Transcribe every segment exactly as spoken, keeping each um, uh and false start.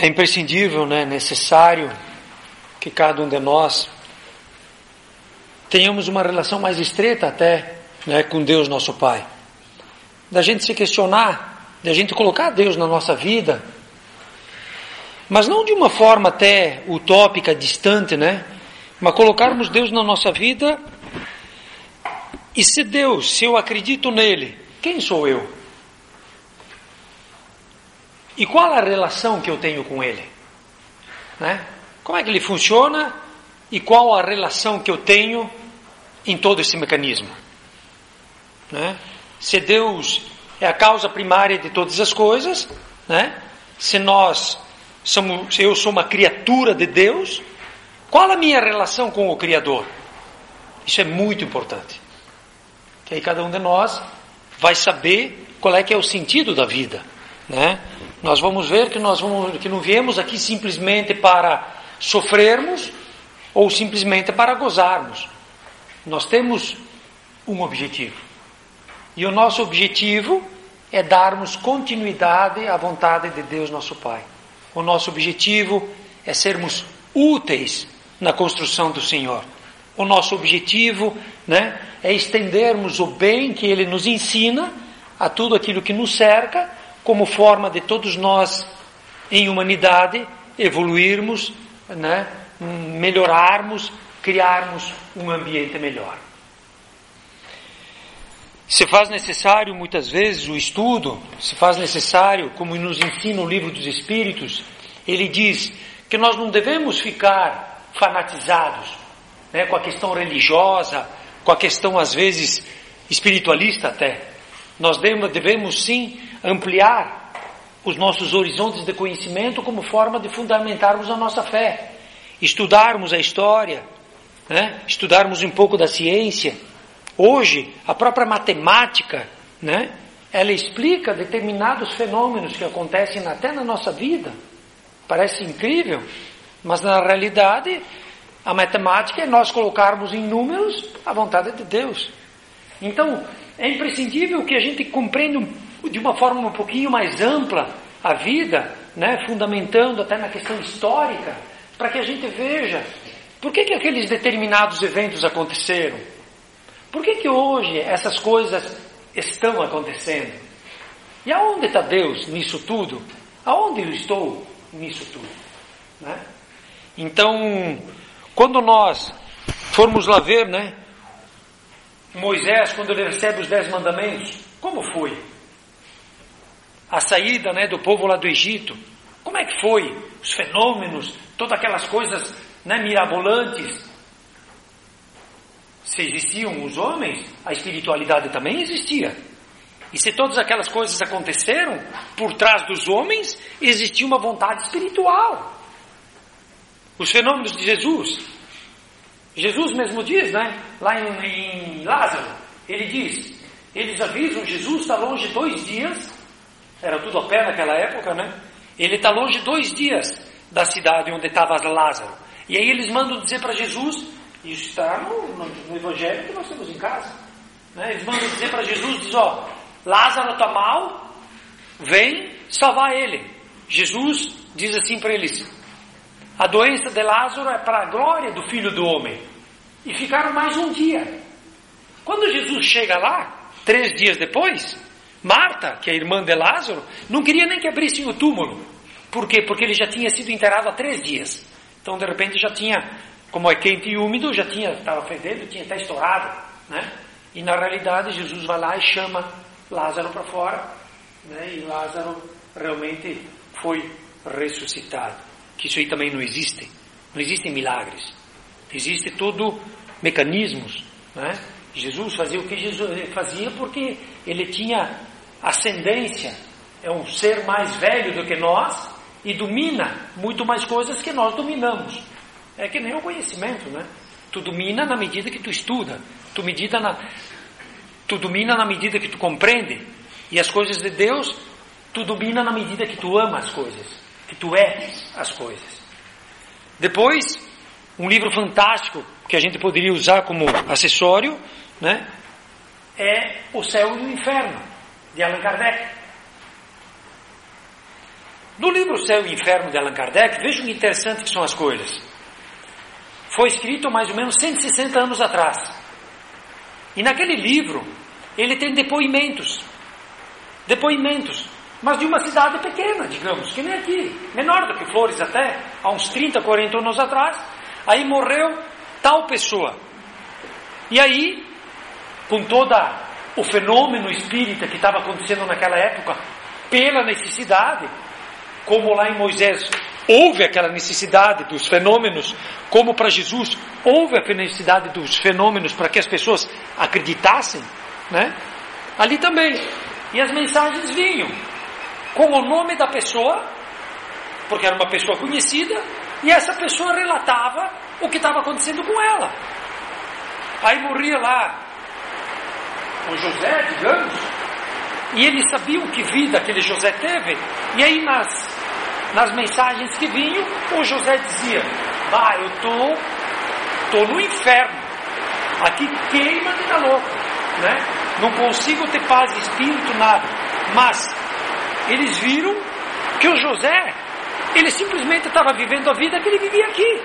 É imprescindível, né, necessário que cada um de nós tenhamos uma relação mais estreita até, né, com Deus nosso Pai. Da gente se questionar, da gente colocar Deus na nossa vida, mas não de uma forma até utópica, distante, né? Mas colocarmos Deus na nossa vida e se Deus, se eu acredito nele, quem sou eu? E qual a relação que eu tenho com ele? Né? Como é que ele funciona e qual a relação que eu tenho em todo esse mecanismo? Né? Se Deus é a causa primária de todas as coisas, né? Se nós somos, se eu sou uma criatura de Deus, qual a minha relação com o Criador? Isso é muito importante. Que aí cada um de nós vai saber qual é que é o sentido da vida, né? Nós vamos ver que nós vamos, que não viemos aqui simplesmente para sofrermos ou simplesmente para gozarmos. Nós temos um objetivo. E o nosso objetivo é darmos continuidade à vontade de Deus nosso Pai. O nosso objetivo é sermos úteis na construção do Senhor. O nosso objetivo, né, é estendermos o bem que Ele nos ensina a tudo aquilo que nos cerca, como forma de todos nós, em humanidade, evoluirmos, né, melhorarmos, criarmos um ambiente melhor. Se faz necessário, muitas vezes, o estudo, se faz necessário, como nos ensina o Livro dos Espíritos, ele diz que nós não devemos ficar fanatizados, né, com a questão religiosa, com a questão, às vezes, espiritualista até. Nós devemos, devemos sim, ampliar os nossos horizontes de conhecimento como forma de fundamentarmos a nossa fé. Estudarmos a história, né? Estudarmos um pouco da ciência. Hoje, a própria matemática, né? Ela explica determinados fenômenos que acontecem até na nossa vida. Parece incrível, mas na realidade, a matemática é nós colocarmos em números a vontade de Deus. Então, é imprescindível que a gente compreenda de uma forma um pouquinho mais ampla a vida, né, fundamentando até na questão histórica, para que a gente veja por que, que aqueles determinados eventos aconteceram. Por que, que hoje essas coisas estão acontecendo? E aonde está Deus nisso tudo? Aonde eu estou nisso tudo? Né? Então, quando nós formos lá ver, né, Moisés, quando ele recebe os dez mandamentos, como foi? A saída, né, do povo lá do Egito, como é que foi? Os fenômenos, todas aquelas coisas, né, mirabolantes. Se existiam os homens, a espiritualidade também existia. E se todas aquelas coisas aconteceram, por trás dos homens existia uma vontade espiritual. Os fenômenos de Jesus, Jesus mesmo diz, né, lá em, em Lázaro, ele diz, eles avisam, Jesus está longe dois dias, era tudo a pé naquela época, né? Ele está longe dois dias da cidade onde estava Lázaro. E aí eles mandam dizer para Jesus, isso está no, no, no Evangelho que nós temos em casa, né? Eles mandam dizer para Jesus, diz, ó, Lázaro está mal, vem salvar ele. Jesus diz assim para eles, a doença de Lázaro é para a glória do Filho do Homem. E ficaram mais um dia. Quando Jesus chega lá, três dias depois, Marta, que é a irmã de Lázaro, não queria nem que abrissem o túmulo. Por quê? Porque ele já tinha sido enterrado há três dias. Então, de repente, já tinha, como é quente e úmido, já tinha, estava fedendo, tinha até estourado, né? E na realidade, Jesus vai lá e chama Lázaro para fora, né? E Lázaro realmente foi ressuscitado. Que isso aí também não existe. Não existem milagres. Existe tudo mecanismos, né? Jesus fazia o que Jesus fazia porque ele tinha ascendência, é um ser mais velho do que nós e domina muito mais coisas que nós dominamos. É que nem o conhecimento, né? Tu domina na medida que tu estuda, tu, medida na, tu domina na medida que tu compreende, e as coisas de Deus tu domina na medida que tu ama as coisas, que tu és as coisas. Depois, um livro fantástico que a gente poderia usar como acessório, né, é O Céu e o Inferno, de Allan Kardec. No livro Céu e Inferno de Allan Kardec, vejam que interessante que são as coisas. Foi escrito mais ou menos cento e sessenta anos atrás. E naquele livro, ele tem depoimentos. Depoimentos. Mas de uma cidade pequena, digamos, que nem aqui. Menor do que Flores até, há uns trinta, quarenta anos atrás. Aí morreu tal pessoa. E aí, com todo o fenômeno espírita que estava acontecendo naquela época, pela necessidade, como lá em Moisés houve aquela necessidade dos fenômenos, como para Jesus houve a necessidade dos fenômenos para que as pessoas acreditassem, né? Ali também. E as mensagens vinham com o nome da pessoa, porque era uma pessoa conhecida, e essa pessoa relatava o que estava acontecendo com ela. Aí morria lá o José, digamos, e eles sabiam que vida aquele José teve, e aí nas, nas mensagens que vinham, o José dizia: ah, eu estou tô, tô no inferno, aqui queima de dar louco, né? Não consigo ter paz de espírito, nada. Mas eles viram que o José, ele simplesmente estava vivendo a vida que ele vivia aqui.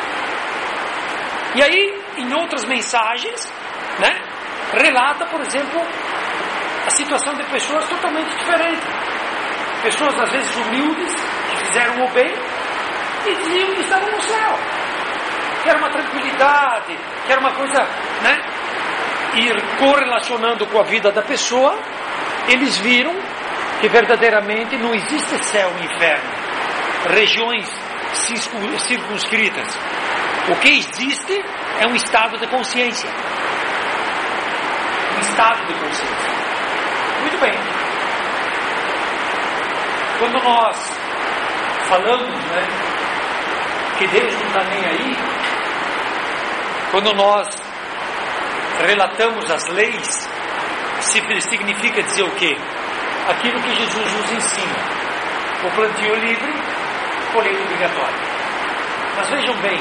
E aí, em outras mensagens, né, relata, por exemplo, a situação de pessoas totalmente diferentes. Pessoas, às vezes, humildes, que fizeram o bem e diziam que estavam no céu. Que era uma tranquilidade, que era uma coisa, né? E correlacionando com a vida da pessoa, eles viram que verdadeiramente não existe céu e inferno, regiões circunscritas. O que existe é um estado de consciência. Um estado de consciência. Muito bem. Quando nós falamos, né, que Deus não está nem aí, quando nós relatamos as leis, significa dizer o quê? Aquilo que Jesus nos ensina. O plantio livre, colheita obrigatória. Mas vejam bem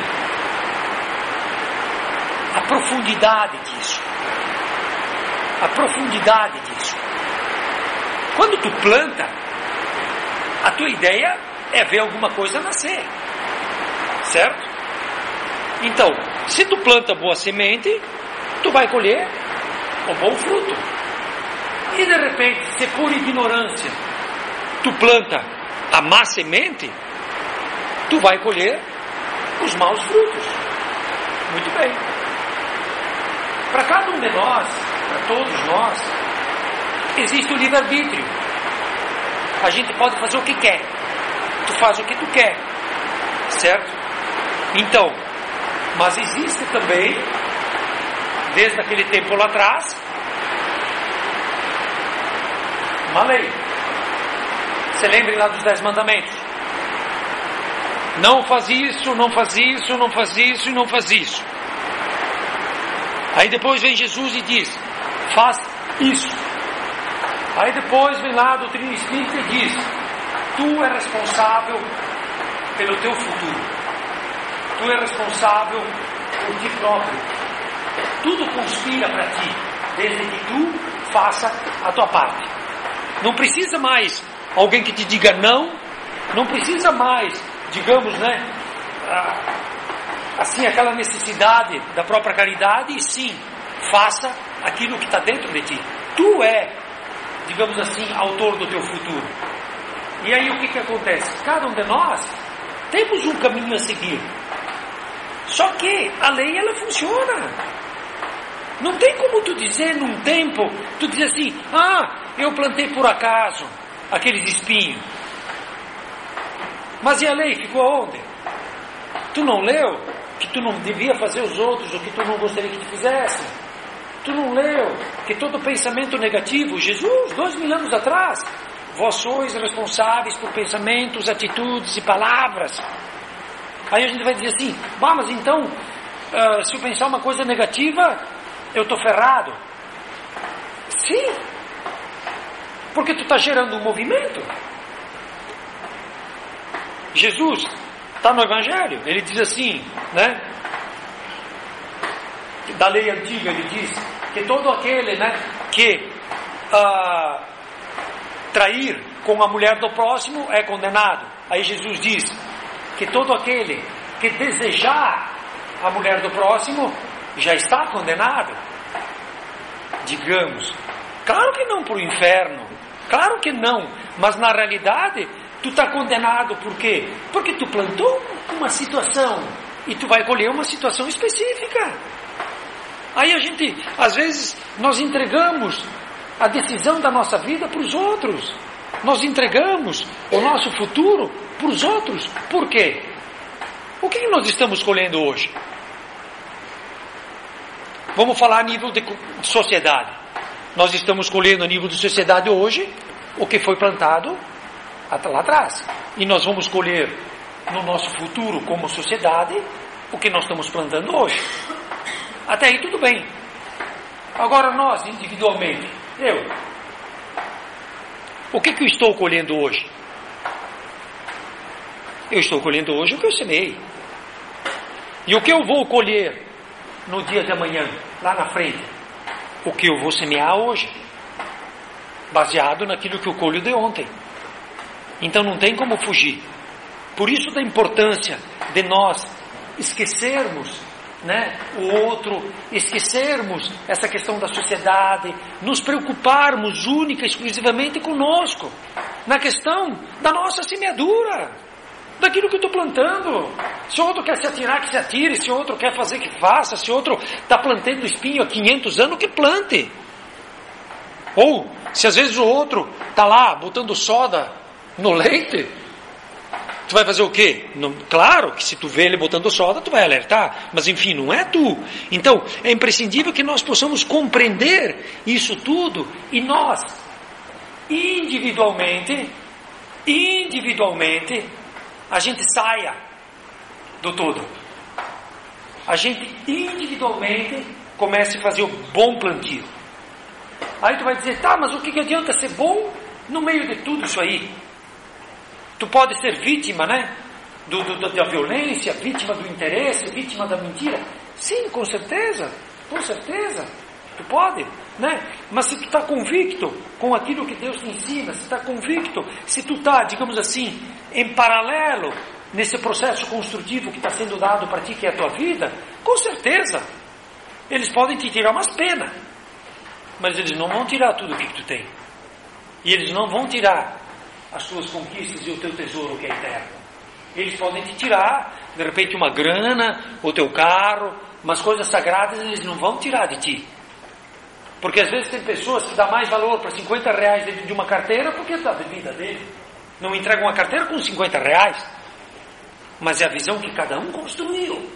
a profundidade disso. A profundidade disso. Quando tu planta, a tua ideia é ver alguma coisa nascer. Certo? Então, se tu planta boa semente, tu vai colher o bom fruto. E de repente, se por ignorância tu planta a má semente, tu vai colher os maus frutos. Muito bem. Para cada um de nós, para todos nós, existe o livre-arbítrio. A gente pode fazer o que quer. Tu faz o que tu quer. Certo? Então, mas existe também, desde aquele tempo lá atrás, uma lei. Você lembra lá dos dez mandamentos? Não faz isso, não faz isso, não faz isso e não faz isso. Aí depois vem Jesus e diz: faz isso. Aí depois vem lá a doutrina espírita e diz: tu és responsável pelo teu futuro. Tu és responsável por ti próprio. Tudo conspira para ti, desde que tu faça a tua parte. Não precisa mais alguém que te diga não. Não precisa mais, digamos, né, assim, aquela necessidade da própria caridade. E sim, faça aquilo que está dentro de ti. Tu é, digamos assim, autor do teu futuro. E aí o que que acontece? Cada um de nós temos um caminho a seguir. Só que a lei, ela funciona. Não tem como tu dizer num tempo, tu dizer assim: ah, eu plantei por acaso aqueles espinhos. Mas e a lei ficou onde? Tu não leu que tu não devia fazer os outros o que tu não gostaria que te fizessem? Tu não leu que todo pensamento negativo, Jesus, dois mil anos atrás, vós sois responsáveis por pensamentos, atitudes e palavras. Aí a gente vai dizer assim: bah, mas então, uh, se eu pensar uma coisa negativa, eu estou ferrado. Sim, porque tu está gerando um movimento. Jesus está no Evangelho, ele diz assim, né? Da lei antiga, ele diz que todo aquele, né, que uh, trair com a mulher do próximo é condenado. Aí Jesus diz que todo aquele que desejar a mulher do próximo já está condenado. Digamos, claro que não para o inferno, claro que não, mas na realidade tu está condenado por quê? Porque tu plantou uma situação e tu vai colher uma situação específica. Aí a gente, às vezes, nós entregamos a decisão da nossa vida para os outros. Nós entregamos o nosso futuro para os outros. Por quê? O que nós estamos colhendo hoje? Vamos falar a nível de sociedade. Nós estamos colhendo a nível de sociedade hoje o que foi plantado lá atrás. E nós vamos colher no nosso futuro como sociedade o que nós estamos plantando hoje. Até aí tudo bem. Agora nós, individualmente, eu, o que que eu estou colhendo hoje? Eu estou colhendo hoje o que eu semeei. E o que eu vou colher no dia de amanhã, lá na frente? O que eu vou semear hoje, baseado naquilo que eu colho de ontem. Então não tem como fugir. Por isso da importância de nós esquecermos, né, o outro, esquecermos essa questão da sociedade, nos preocuparmos única e exclusivamente conosco, na questão da nossa semeadura, daquilo que eu estou plantando. Se o outro quer se atirar, que se atire. Se o outro quer fazer, que faça. Se o outro está plantando espinho há quinhentos anos, que plante. Ou, se às vezes o outro está lá botando soda no leite, tu vai fazer o quê? Não, claro que se tu vê ele botando soda, tu vai alertar. Mas enfim, não é tu. Então, é imprescindível que nós possamos compreender isso tudo. E nós, individualmente, individualmente, a gente saia do todo. A gente individualmente comece a fazer o bom plantio. Aí tu vai dizer, tá, mas o que, que adianta ser bom no meio de tudo isso aí? Tu pode ser vítima, né? Do, do, da violência, vítima do interesse, vítima da mentira. Sim, com certeza, com certeza. Tu pode, né? Mas se tu está convicto com aquilo que Deus te ensina, se tu está convicto, se tu está, digamos assim, em paralelo nesse processo construtivo que está sendo dado para ti, que é a tua vida, com certeza, eles podem te tirar umas penas, mas eles não vão tirar tudo o que, que tu tem. E eles não vão tirar as tuas conquistas e o teu tesouro que é eterno. Eles podem te tirar, de repente, uma grana, o teu carro, mas coisas sagradas eles não vão tirar de ti. Porque às vezes tem pessoas que dão mais valor para cinquenta reais dentro de uma carteira porque é da vida dele. Não entregam uma carteira com cinquenta reais. Mas é a visão que cada um construiu.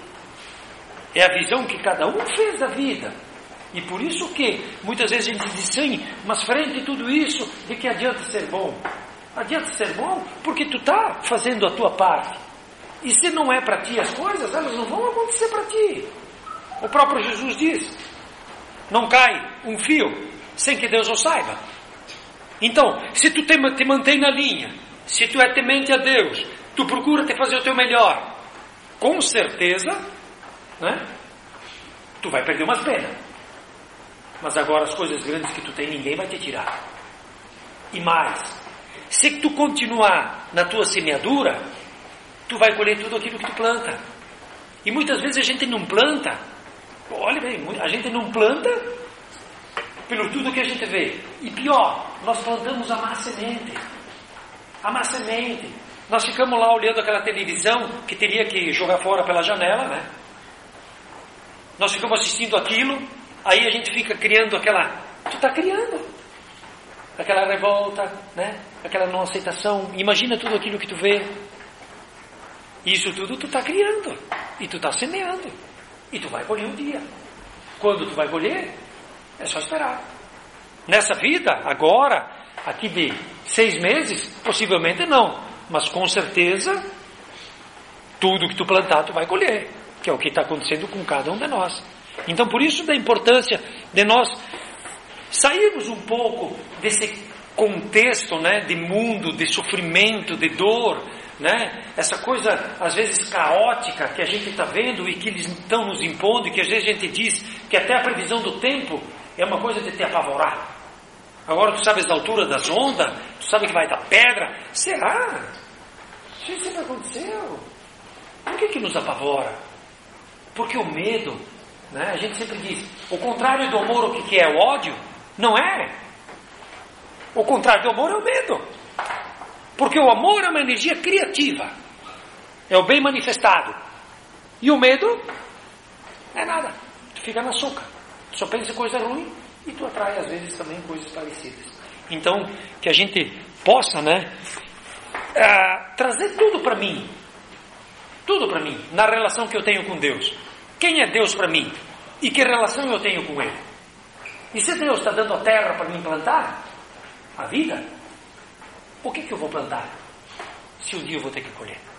É a visão que cada um fez da vida. E por isso que muitas vezes a gente diz sim, mas frente a tudo isso, de que adianta ser bom? Adianta ser bom porque tu está fazendo a tua parte. E se não é para ti as coisas, elas não vão acontecer para ti. O próprio Jesus diz, não cai um fio sem que Deus o saiba. Então, se tu te, te mantém na linha, se tu é temente a Deus, tu procura te fazer o teu melhor, com certeza, né, tu vai perder umas penas. Mas agora as coisas grandes que tu tem, ninguém vai te tirar. E mais, se tu continuar na tua semeadura, tu vai colher tudo aquilo que tu planta. E muitas vezes a gente não planta, olha bem, a gente não planta pelo tudo que a gente vê. E pior, nós plantamos a má semente. A má semente. Nós ficamos lá olhando aquela televisão que teria que jogar fora pela janela, né? Nós ficamos assistindo aquilo, aí a gente fica criando aquela... Tu está criando. Aquela revolta, né? Aquela não aceitação. Imagina tudo aquilo que tu vê. Isso tudo tu está criando. E tu está semeando. E tu vai colher um dia. Quando tu vai colher, é só esperar. Nessa vida, agora, aqui de seis meses, possivelmente não. Mas com certeza, tudo que tu plantar, tu vai colher. Que é o que está acontecendo com cada um de nós. Então, por isso da importância de nós sairmos um pouco desse contexto, né, de mundo, de sofrimento, de dor, né? Essa coisa às vezes caótica que a gente está vendo e que eles estão nos impondo, e que às vezes a gente diz que até a previsão do tempo é uma coisa de te apavorar. Agora tu sabes a altura das ondas, tu sabe que vai dar pedra. Será? Isso sempre aconteceu. Por que que nos apavora? Porque o medo, né? A gente sempre diz, o contrário do amor, o que que é? O ódio? Não é. O contrário do amor é o medo. Porque o amor é uma energia criativa. É o bem manifestado. E o medo é nada. Tu fica na açúcar. Tu só pensa em coisa ruim e tu atrai às vezes também coisas parecidas. Então, que a gente possa, né, uh, trazer tudo para mim. Tudo para mim, na relação que eu tenho com Deus. Quem é Deus para mim? E que relação eu tenho com Ele? E se Deus está dando a terra para mim plantar a vida, o que que eu vou plantar? Se um dia eu vou ter que colher.